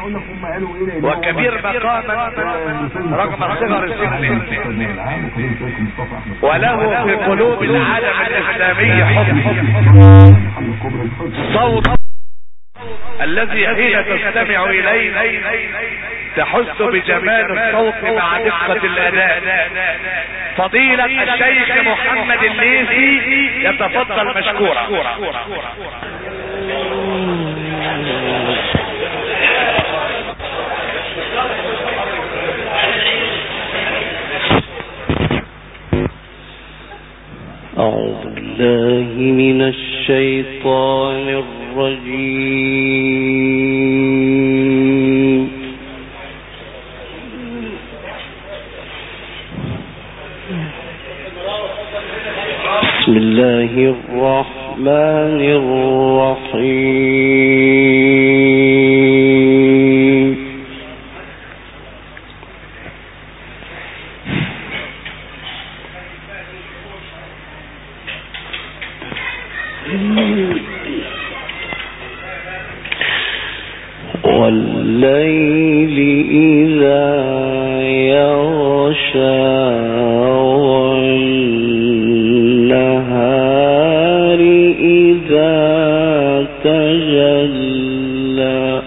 وكبير مقاما رغم صغر السن، وله في قلوب العالم الإسلامي حب. صوت الذي حين تستمع إليه تحس بجمال الصوت مع دقة الأداء. فضيلة الشيخ محمد الليثي يتفضل مشكورا. أعوذ بالله من الشيطان الرجيم. بسم الله الرحمن الرحيم. والليل إذا يغشى والنهار إذا تجلى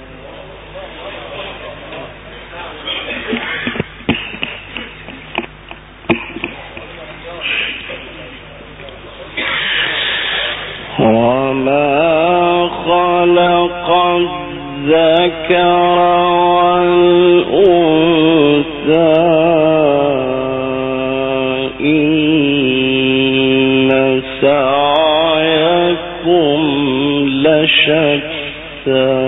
وما خلق الذكر والأنثى إن سعيكم لشتى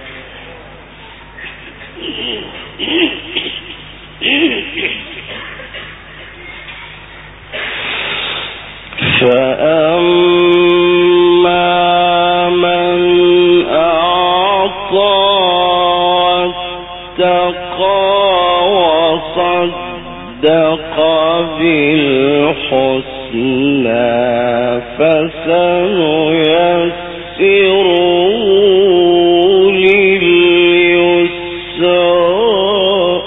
فأما من أعطى واتقى وصدق بالحسنى فسنيسره لليسرى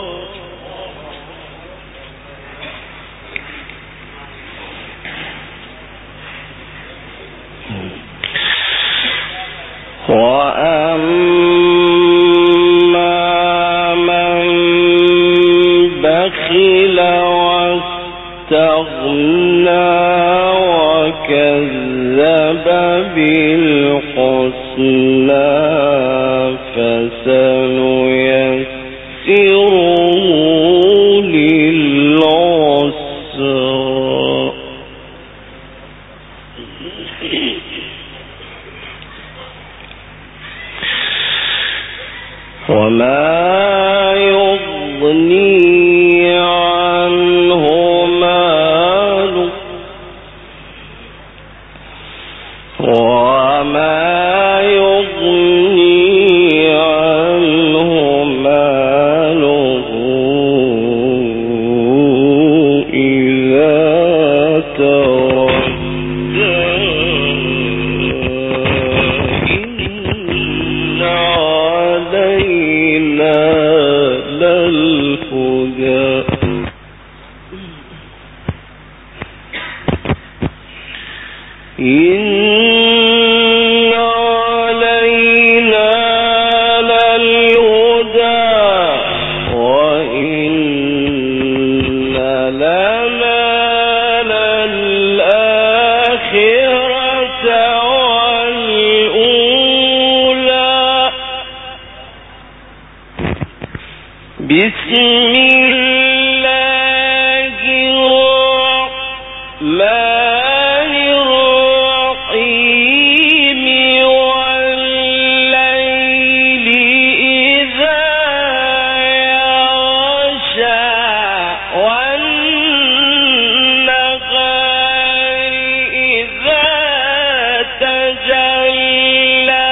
وأما من بخل واستغنى وكذب بالحسنى فسنيسره للعسرى وما يغني عنه ماله وما يغني عنه ماله إذا تردى إن علينا للهدى إن علينا للهدى وإن لنا للآخرة والأولى بسم الله الرحمن الرحيم والليل إذا يغشى والنهار إذا تجلى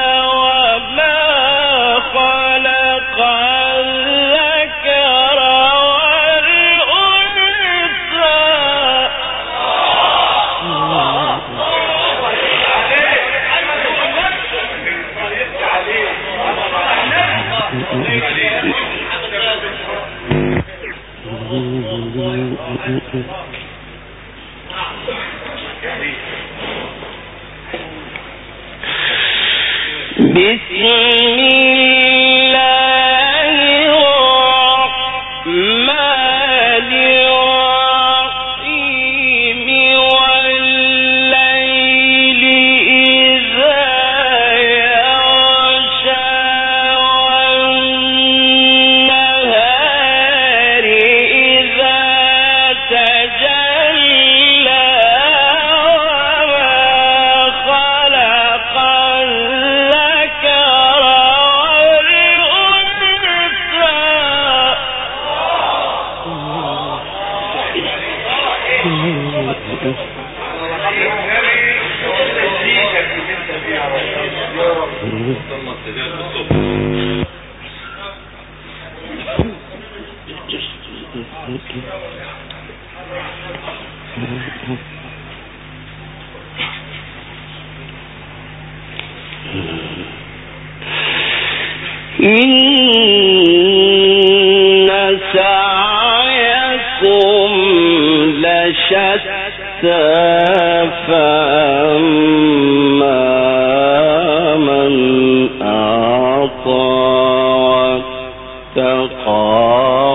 وما خلق الذكر إن سعيكم لشتى فأما من أعطى واتقى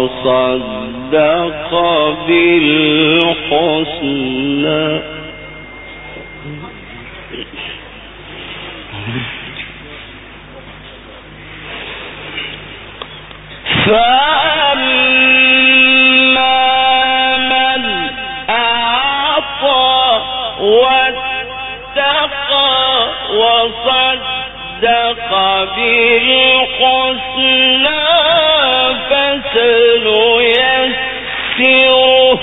وصدق بالحسنى فأما من أعطى واتقى وصدق بالحسنى فسنيسره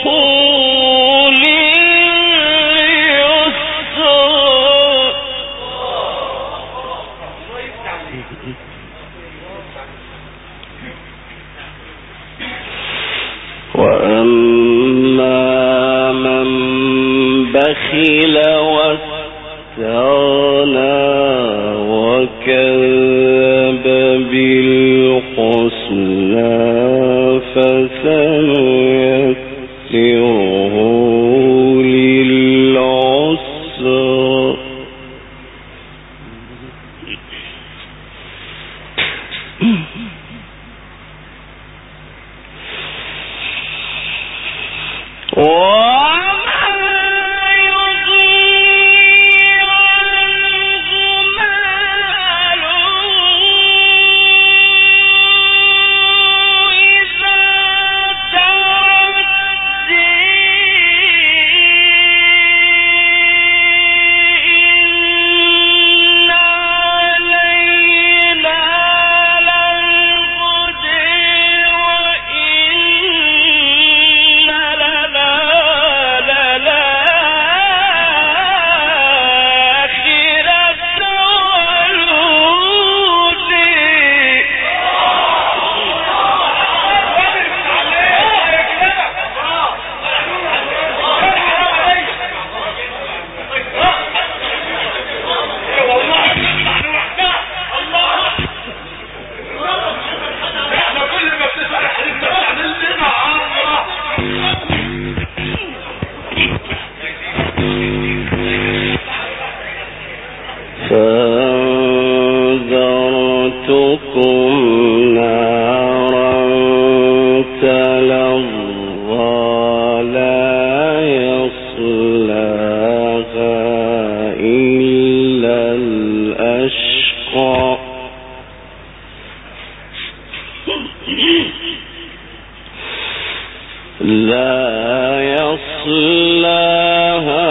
وأما من بخل واستغنى وكذب بالحسنى فسنيسره للعسرى فأنذرتكم نارا تلظى لا يصلاها إلا الأشقى لا يصلاها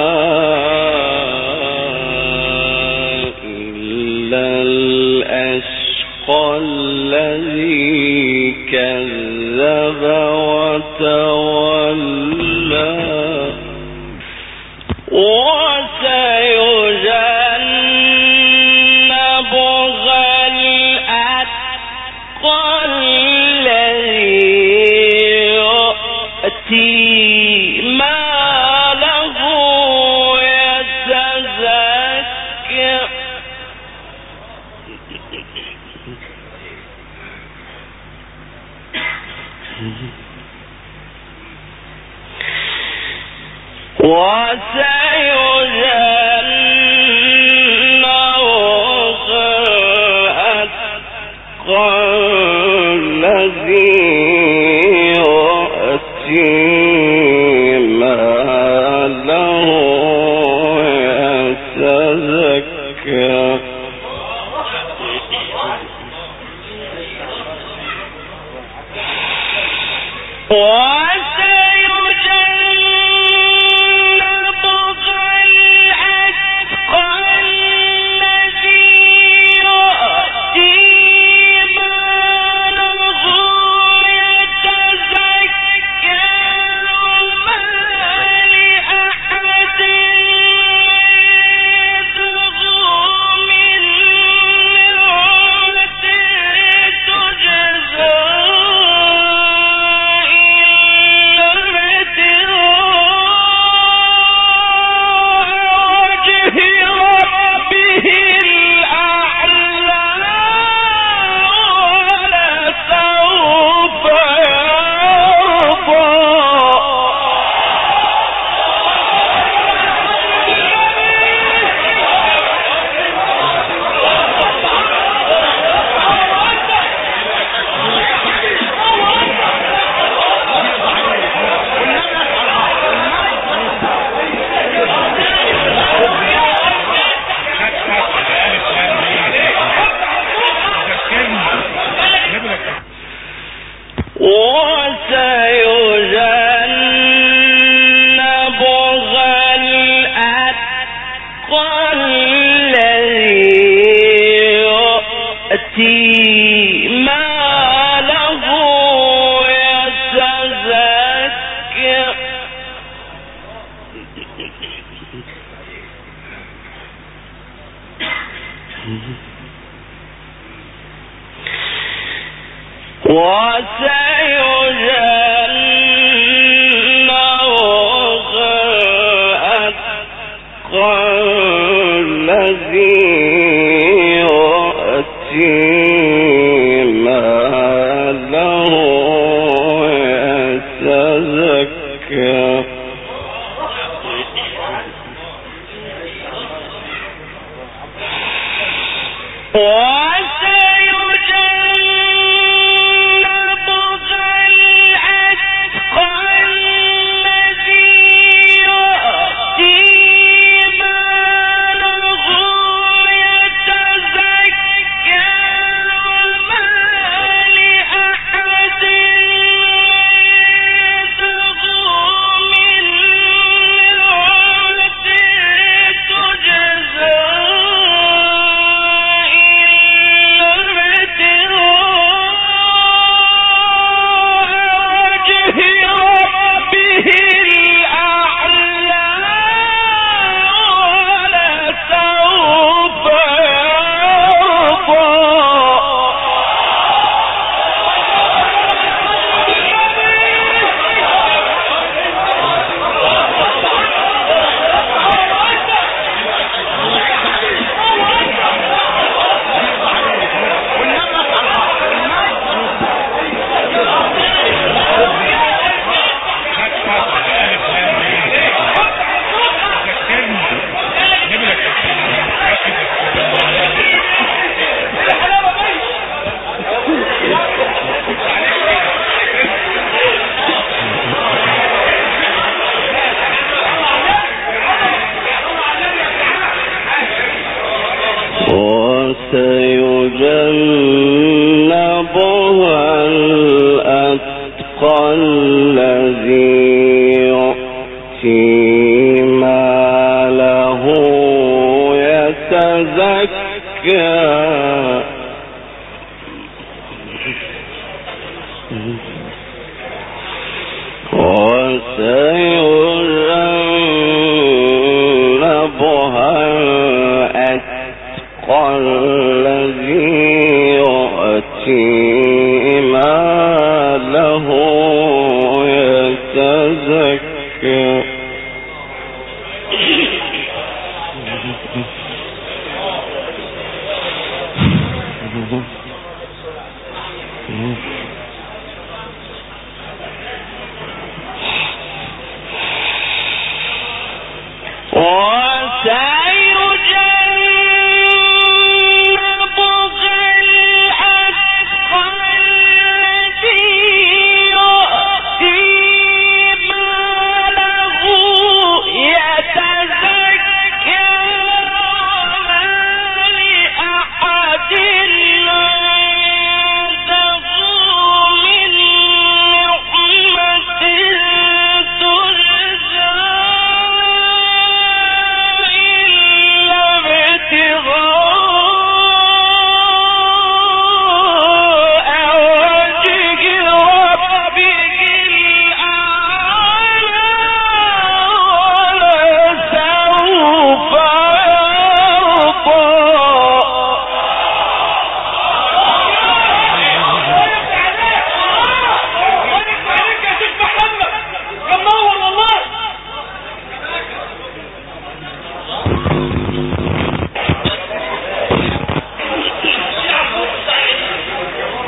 الذي كذب وتولى وسيجنبها الأتقى الذي يؤتي ماله يتزكى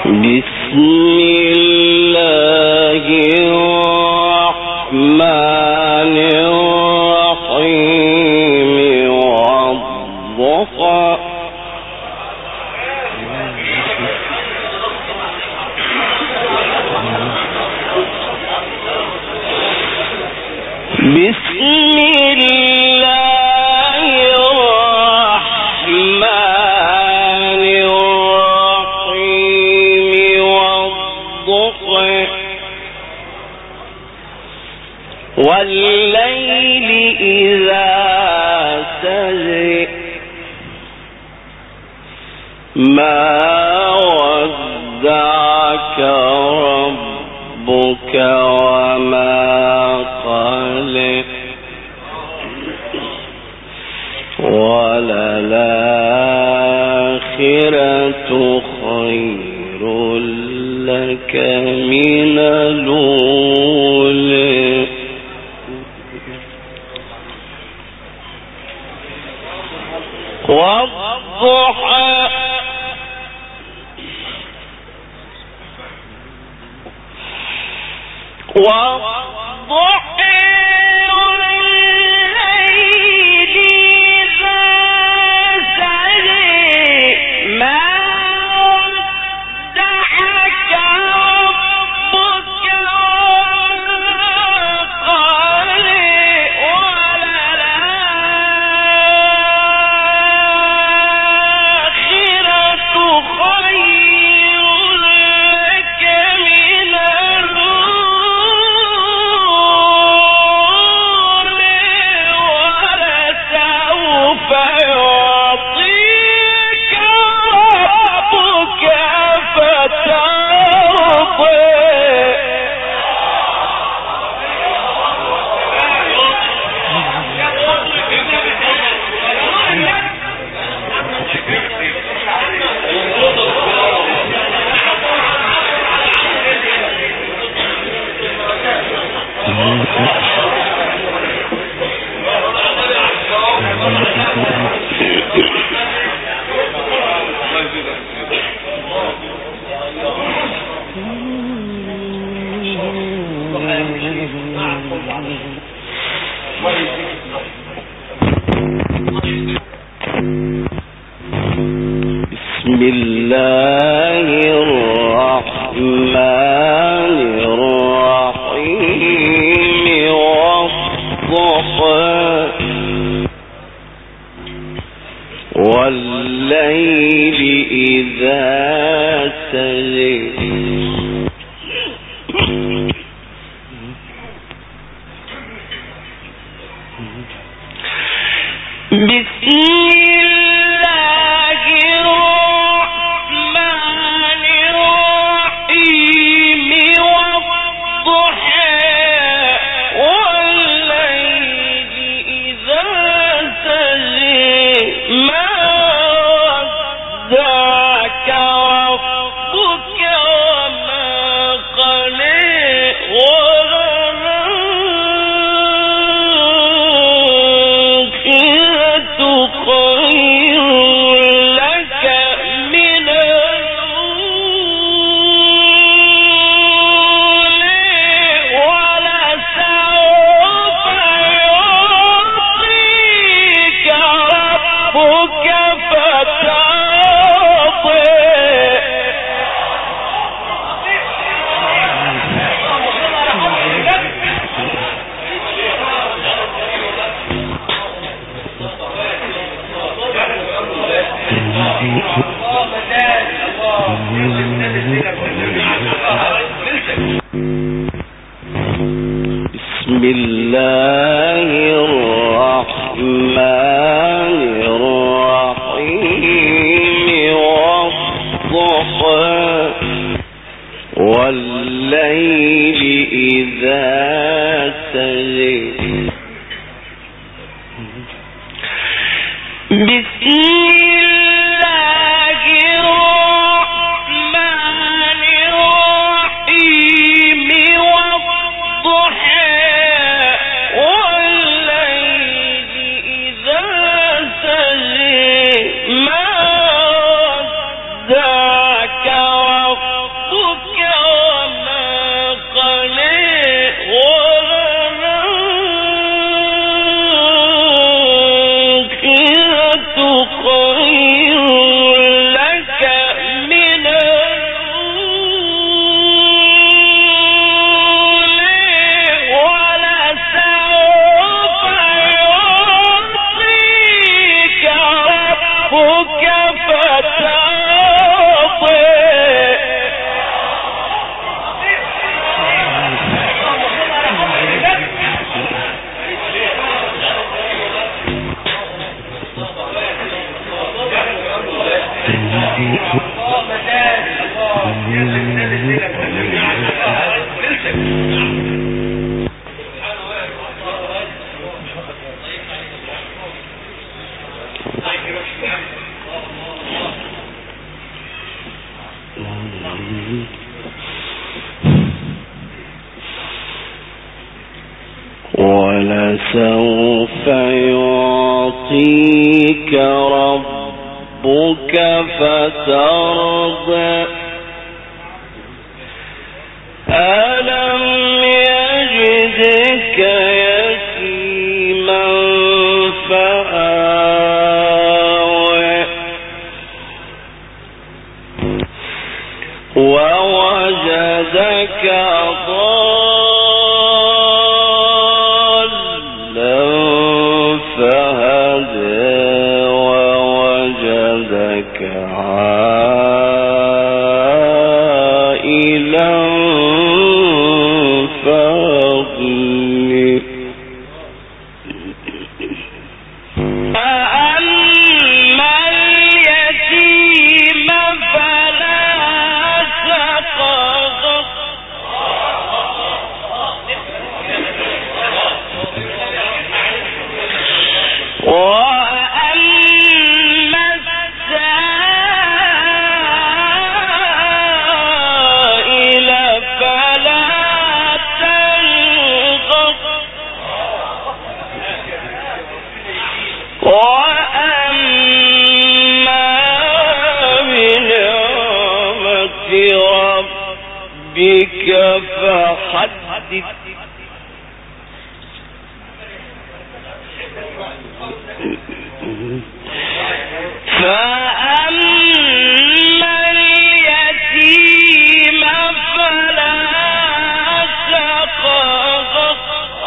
بسم الله الرحمن الرحيم والضحى بسم الله الرحمن الرحيم والضحى والليل إذا سجى ما ودعك ربك وما قلق وللآخرة خير لك من الأولى والضحى والضحى والليل إذا سجى ما ودعك ربك وما قلى وللآخرة خير لك من ولسوف يعطيك ربك فترضى بسم الله الرحمن الرحيم والضحى والليل إذا سجى بسم الله الرحمن الرحيم والضحى والليل إذا سجى ما ودعك ربك وما قلى خير لك من الأولى ولسوف يعطيك ربك فترضى بسم الله الرحمن الرحيم والضحى والليل إذا سجى بسم الله الرحمن الرحيم والضحى والليل إذا سجى ما ودعك ربك ولسوف يعطيك ربك فترضى ألم يجدك يتيما فآوى ووجدك ضالا فهدى ووجدك عائلا فأغنى فأما اليتيم فلا تقهر وأما السائل فلا تنهر وأما بنعمة ربك فحدث فأما اليتيم فلا تقهر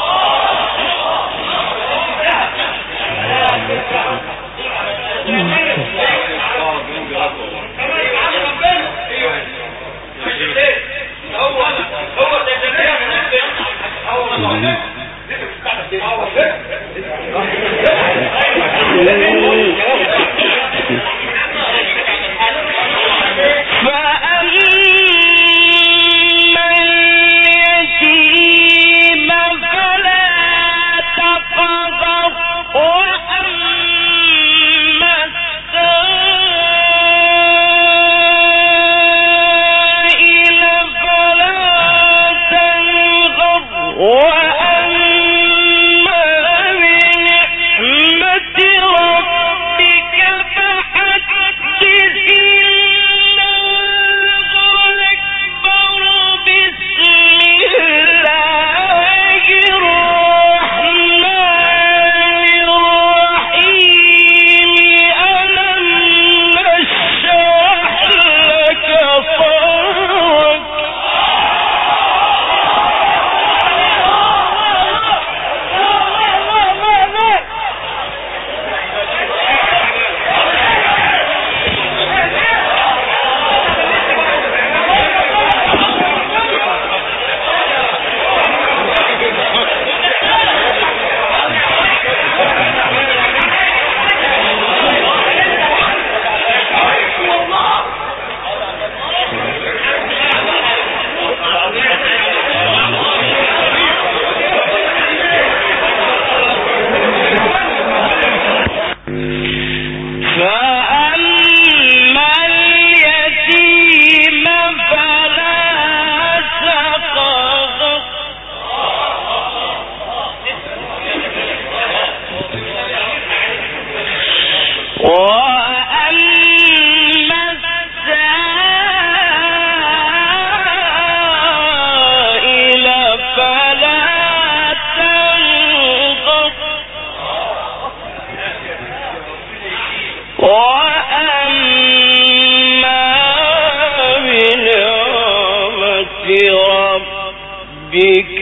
ربك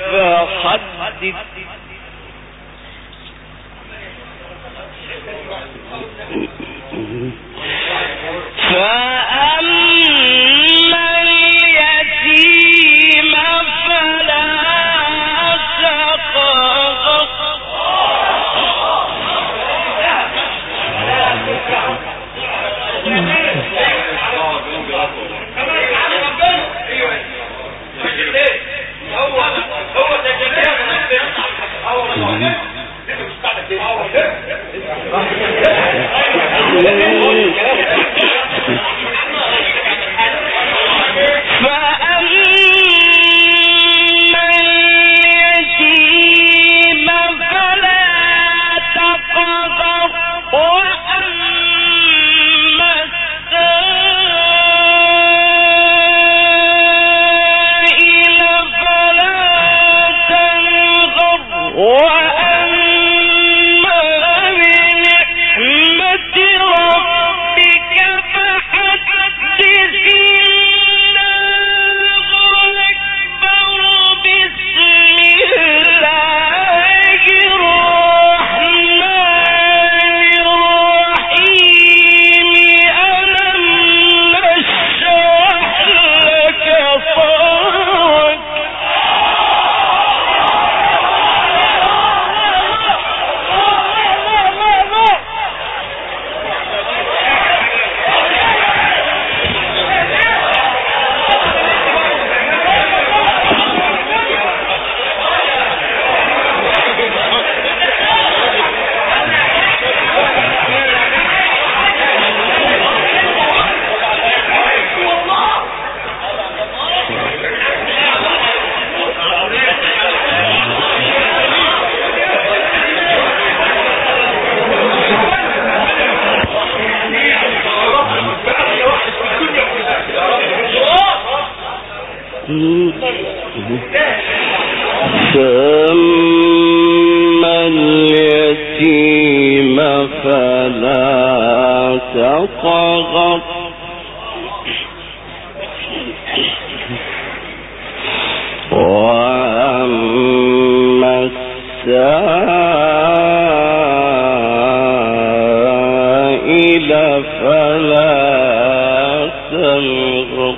فحدث فأما اليتيم فلا تقهر فأما اليتيم فلا تقهر وأما السائل فلا تنهر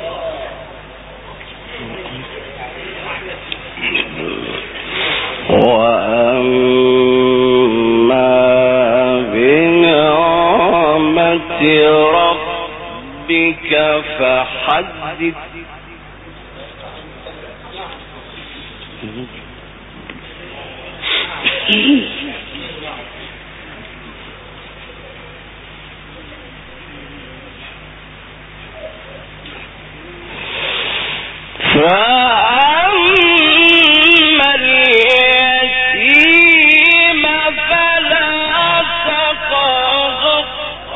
وأما بنعمة ربك فحدث فأما اليتيم فلا تقهر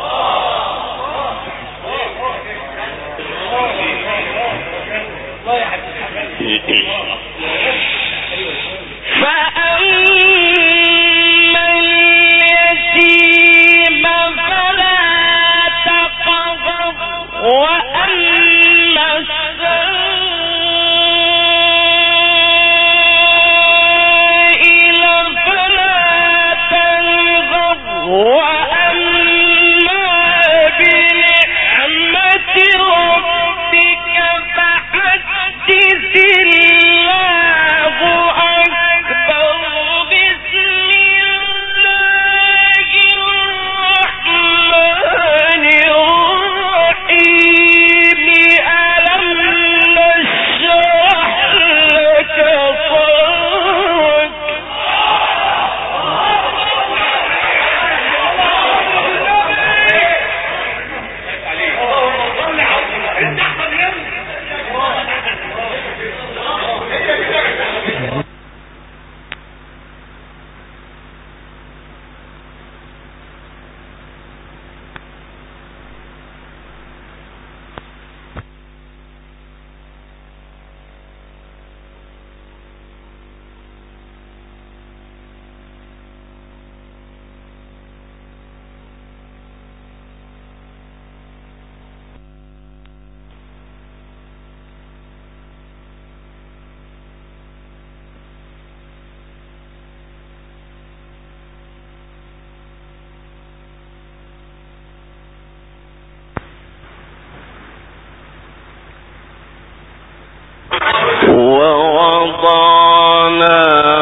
ووضعنا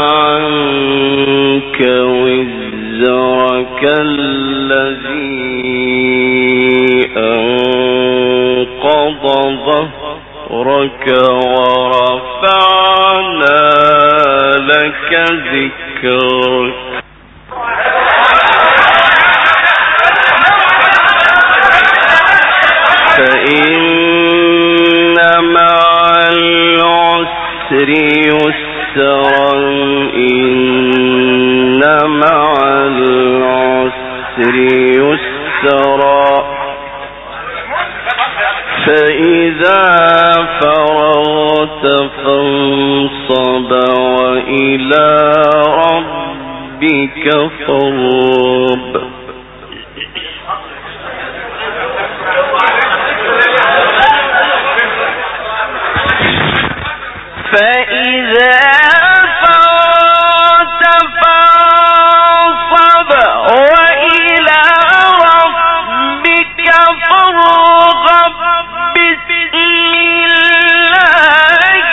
عنك وزرك الذي أنقض ظهرك ورفعنا لك ذكرك فإن مع العسر يسرا إن مع العسر يسرا فإذا فرغت فانصب وإلى ربك فارغب فإذا فرغت فانصب وإلى ربك فارغب بسم الله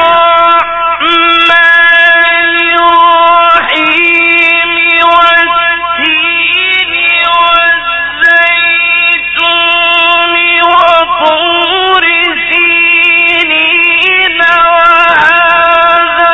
الرحمن الرحيم والتين والزيتون وطور سينين وهذا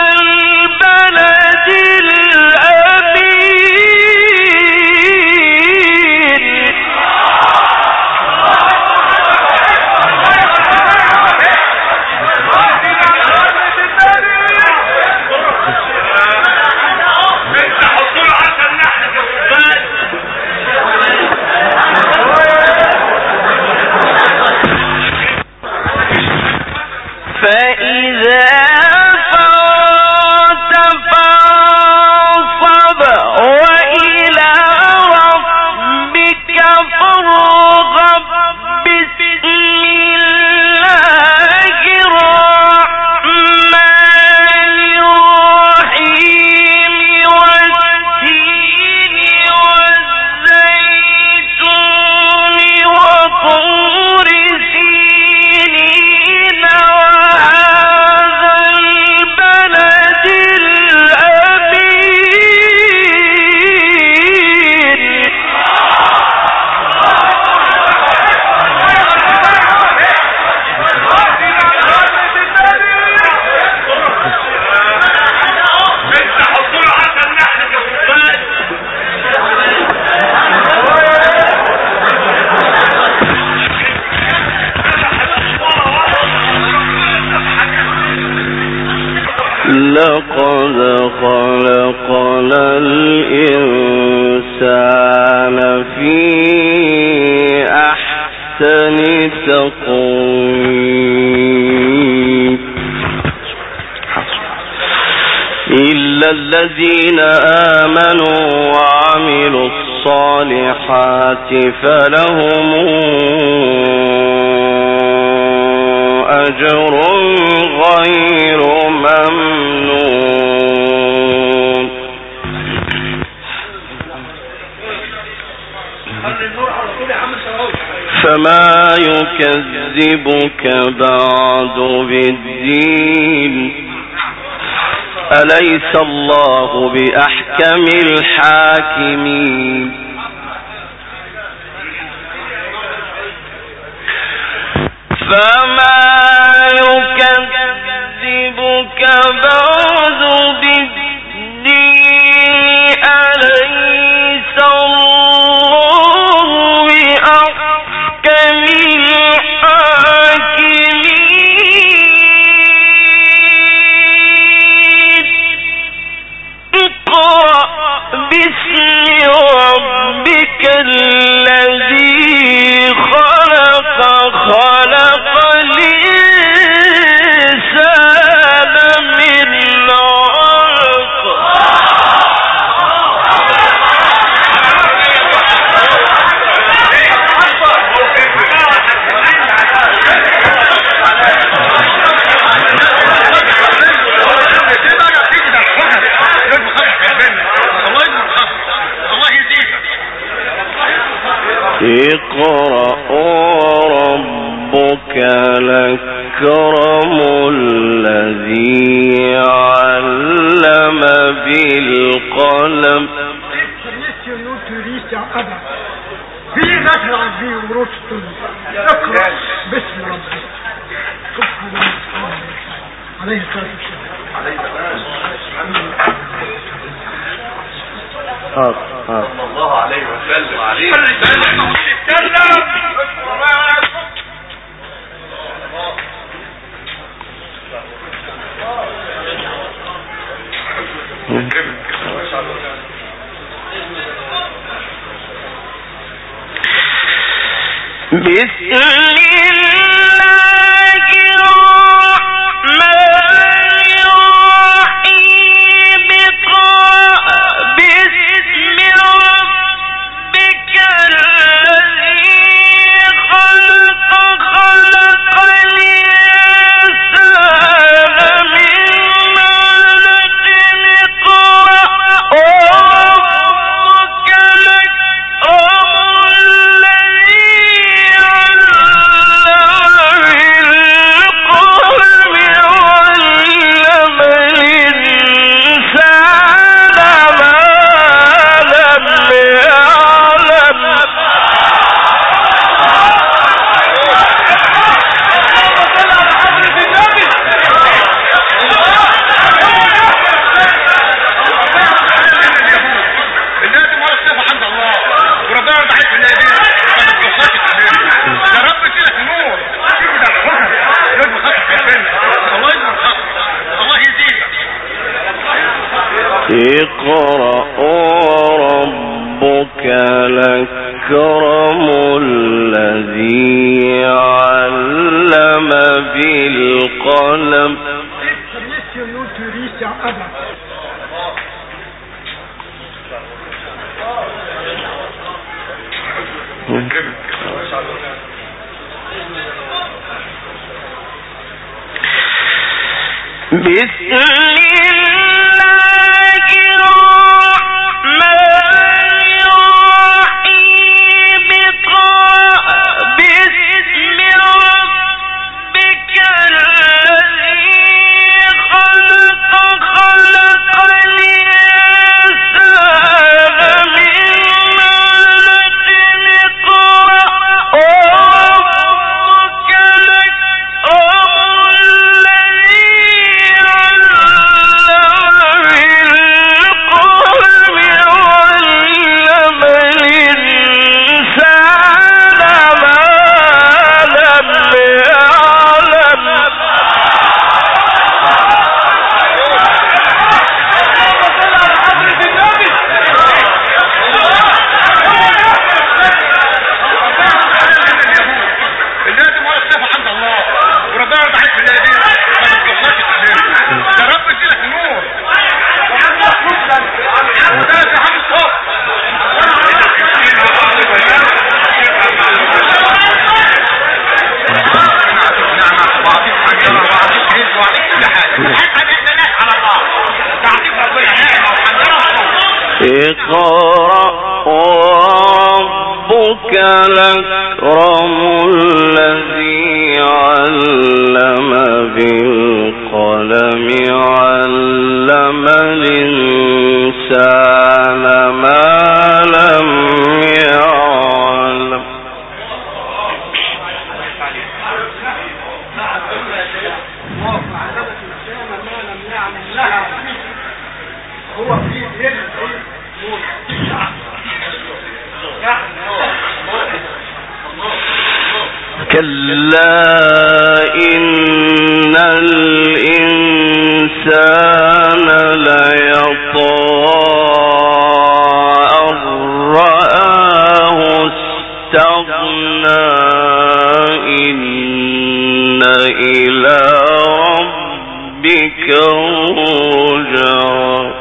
فإذا فرغت فانصب وإلى ربك فارغب بسم الله الرحمن الرحيم والتين والزيتون وطور سينين وهذا البلد الأمين. لقد خلقنا الإنسان في أحسن تقويم إلا الذين آمنوا وعملوا الصالحات فلهم أجر غير ممنون. فما يكذبك بعد بالدين أليس الله بأحكم الحاكمين. فما يكذبك بعد بالدين أليس الله بأحكم الحاكمين. اقرأ باسم ربك الذي خلق خلق الإنسان من علق. اقرأ وربك الأكرم الذي علم بالقلم. اقرأ باسم ربك عليه الصلاة والسلام. صلى الله عليه وسلم عليه بسم الله الرحمن الرحيم. اقرأ باسم ربك الذي خلق خلق الإنسان من علق. اقرأ وربك الأكرم الذي اقرأ وربك الأكرم الذي علم بالقلم بالقلم بسم الله الرحمن الرحيم باسم ربك الذي خلق الإنسان من علق اقرأ وربك الأكرم اقرأ وربك الأكرم الذي علم بالقلم علم الإنسان ما لم يعلم كلا إن الإنسان ليطغى أن رآه استغنى إن إلى ربك الرجعى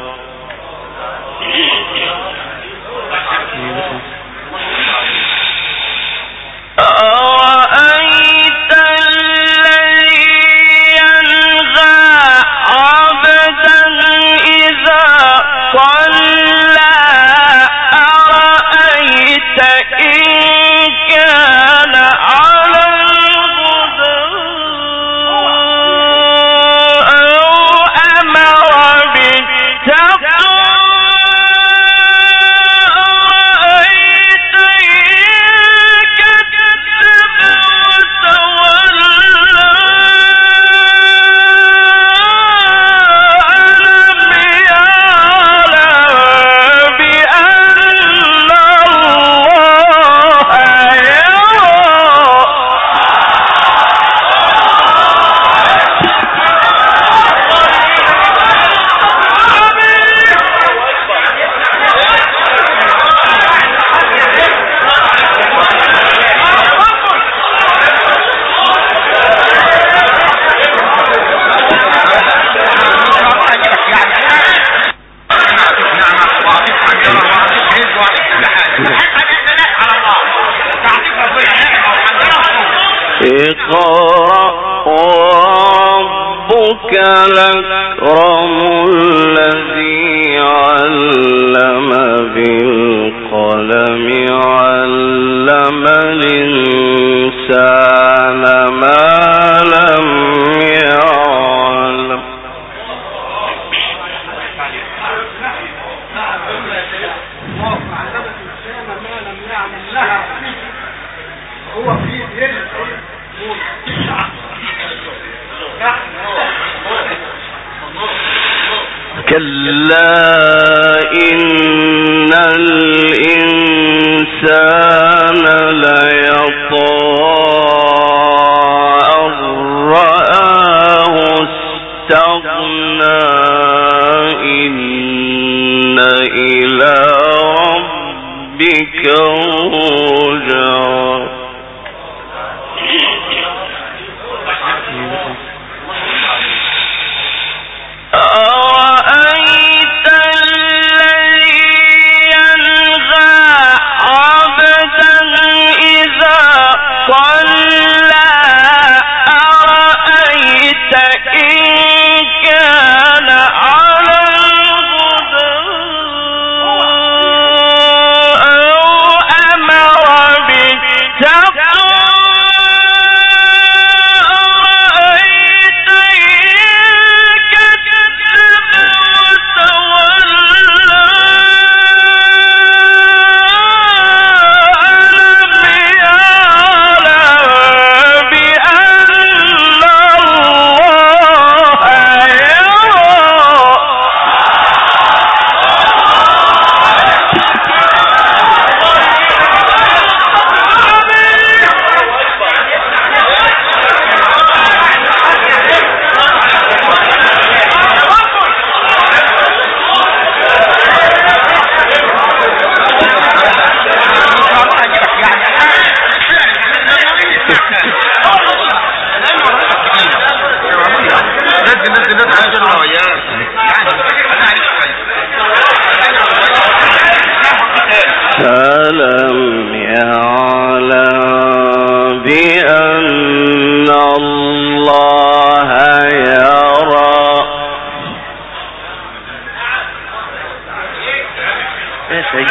أرأيت الذي ينهى عبدا إذا صلى أرأيت إن كان على الهدى أو أمر بالتقوى اقرأ وربك الأكرم الذي علم بالقلم علم الإنسان ما لم يعلم كلا إن الإنسان ليطغى أن رآه استغنى إن إلى ربك الرجعى ألم يعلم بأن الله يرى. يا سيد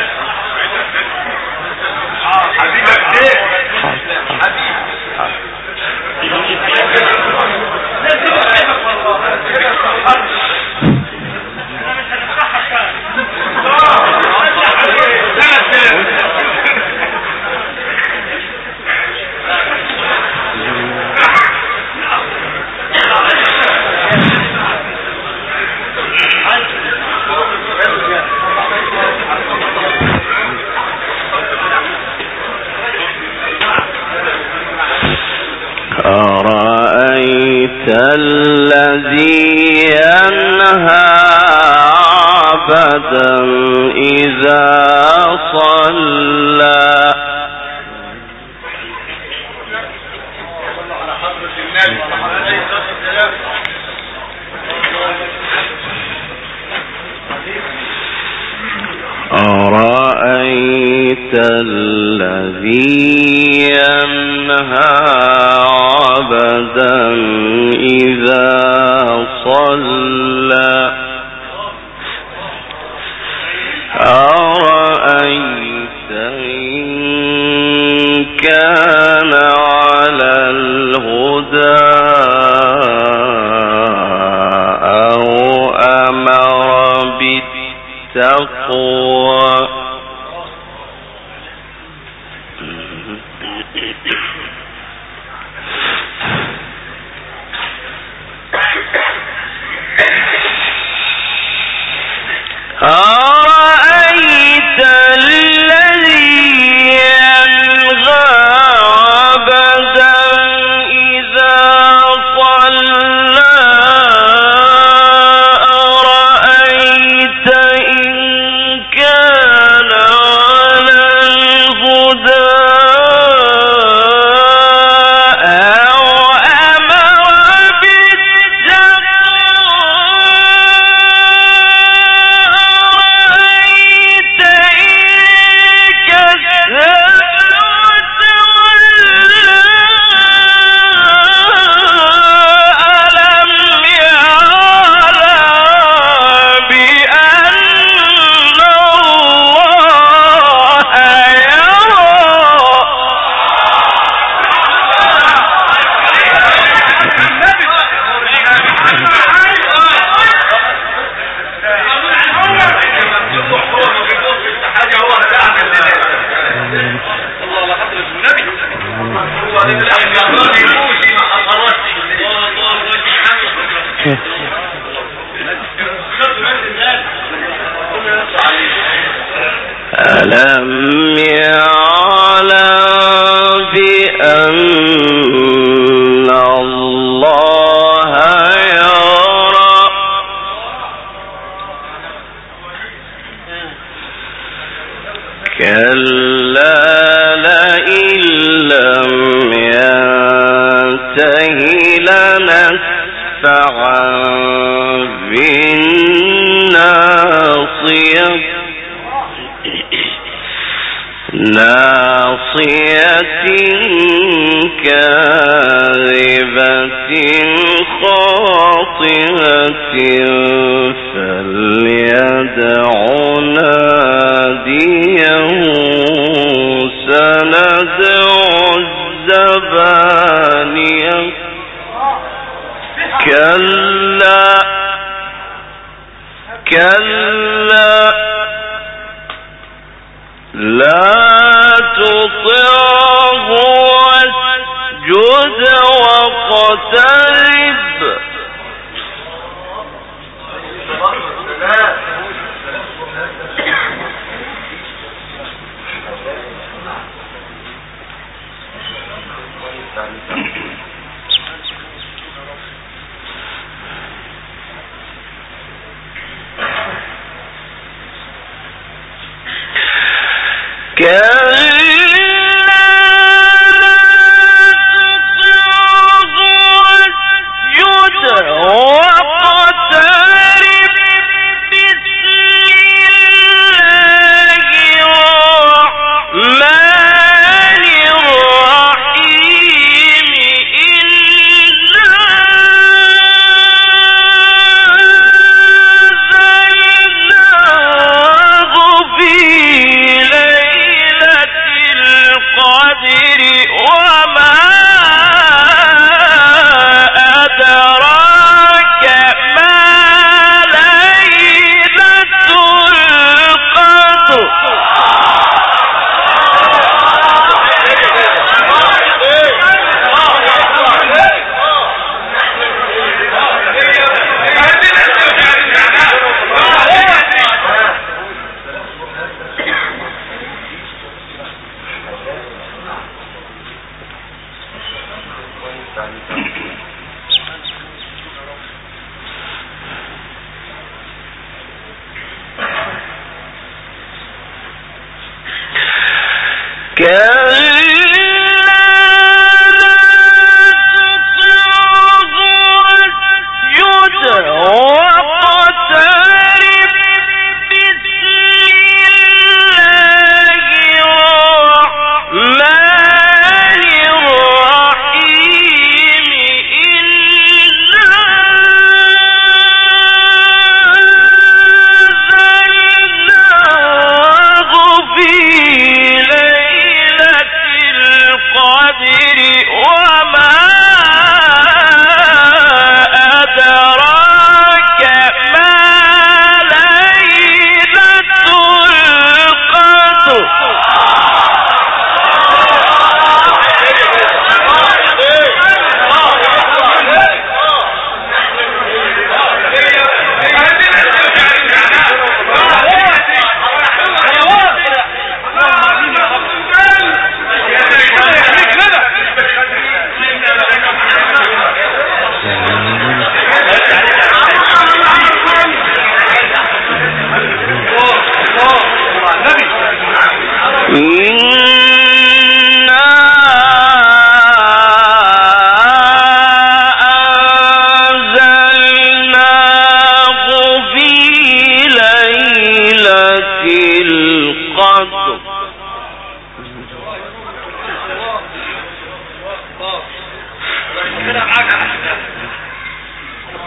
أرأيت الذي ينهى عبدا إذا صلى. أرأيت الذي ينهى عبدا إذا صلى. أرأيت إن كان على الهدى أو أمر بالتقوى. أرأيت الذي ينهى عبدا إذا صلى. أرأيت إن كان على الهدى ألم يعلم بأن الله يرى. كلا لئن لم ينته لنسفعا بالناصية. ناصية كاذبة خاطئة فليدع ناديه سندع الزبانية. كلا لا تطعه واسجد واقترب.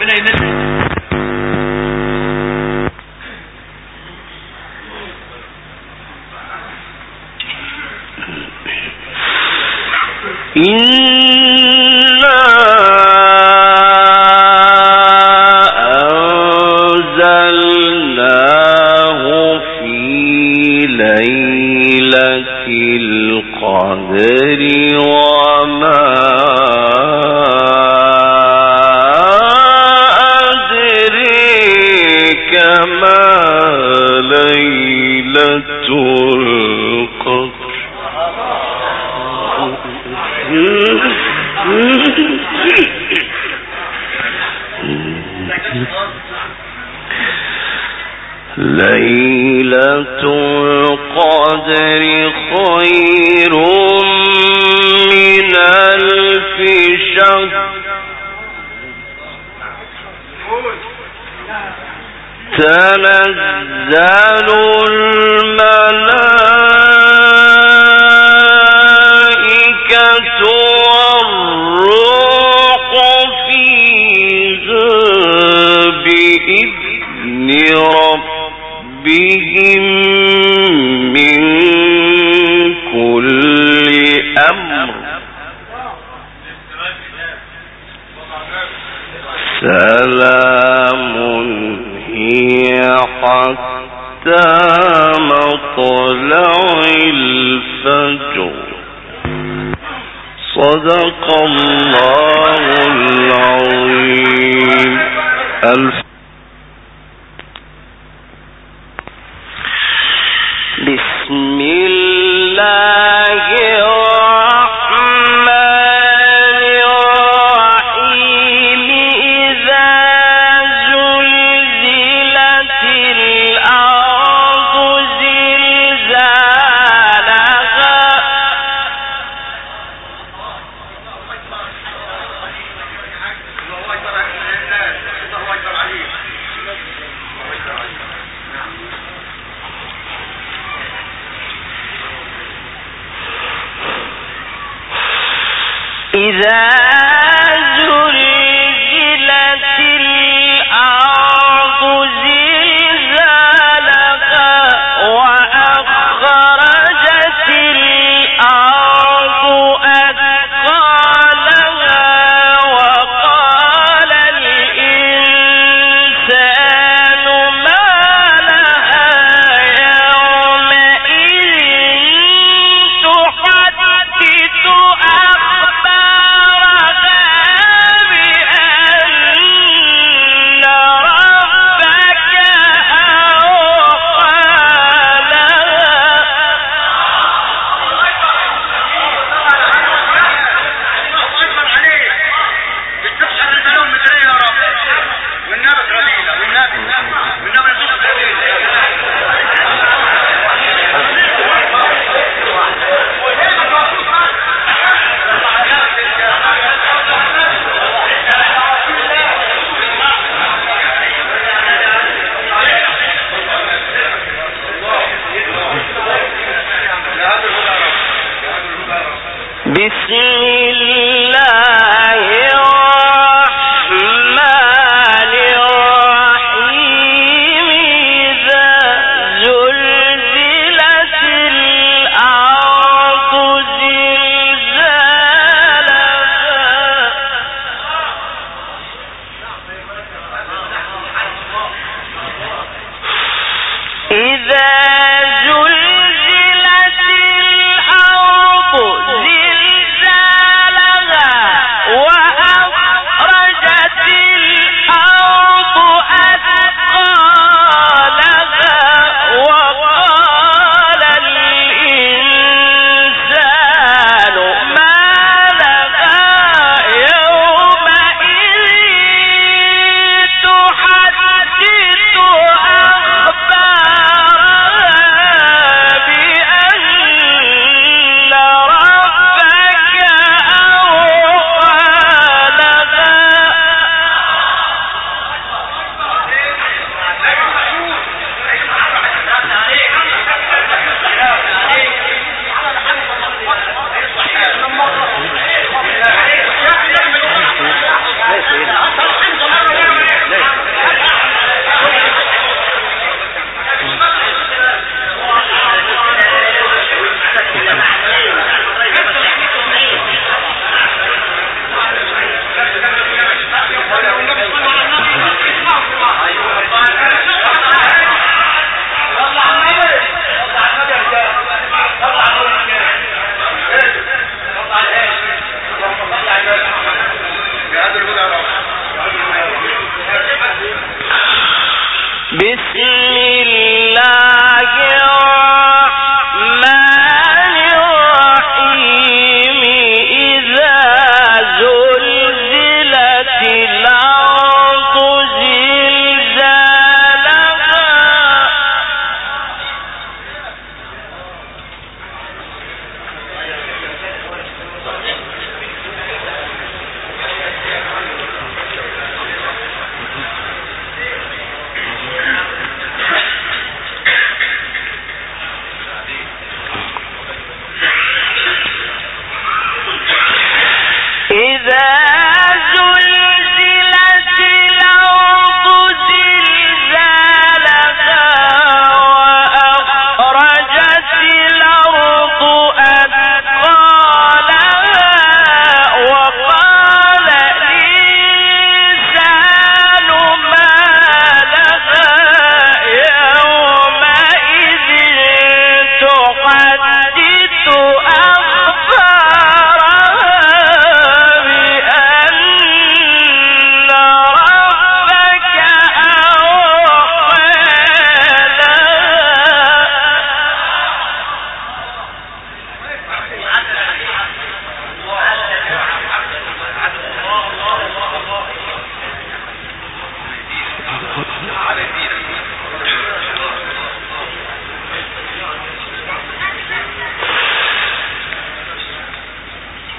ربنا ينزل. أنزلناه في ليلة القدر وما أدريك ما ليلة القدر ليلة القدر خير من 1000 شهر تنزل الملائكة والروح فيها بإذن ربهم من كل أمر سلام هي حتى مطلع الفجر. صدق الله العظيم. بسم الله الرحمن الرحيم. إذا زلزلت الأرض زلزالها الله أكبر عليك.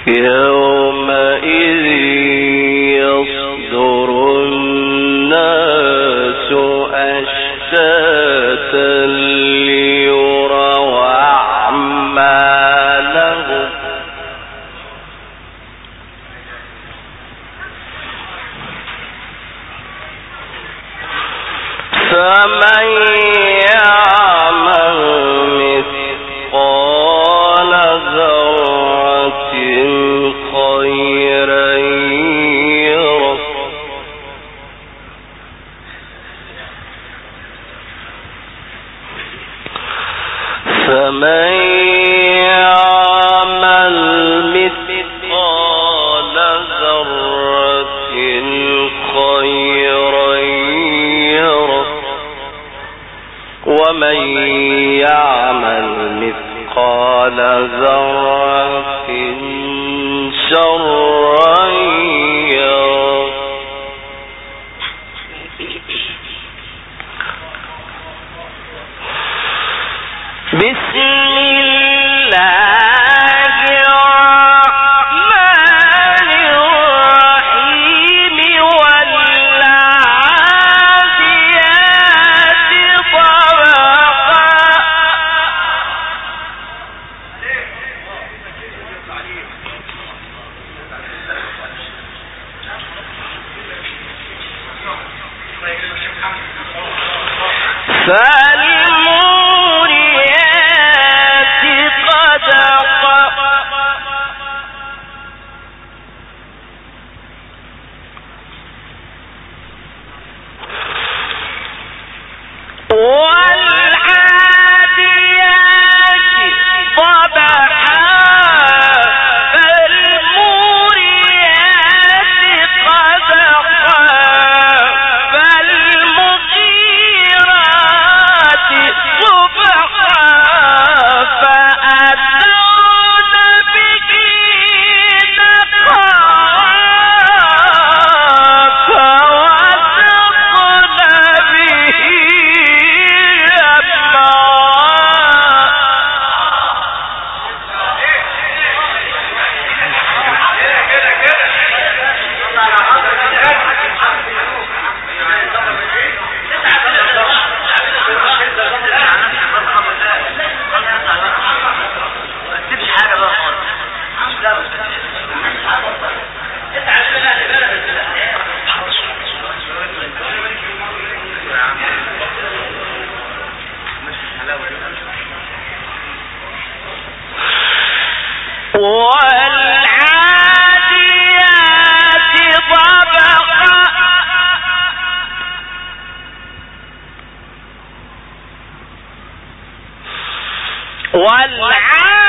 يومئذ يصدر الناس أشتاتا ليروا أعمالهم فمن يعمل مثقال ذرة خيرا يره فمن يعمل مثقال ذرة خيرا يره ومن يعمل مثقال ذرة شرا يره بسم الله الرحمن الرحيم والعاديات ضبحا فالموريات قدحا والعاديات ضبحا فالموريات قدحا فالمغيرات صبحا فأثرن به نقعا فوسطن به والعاديات ضبحا والعاديات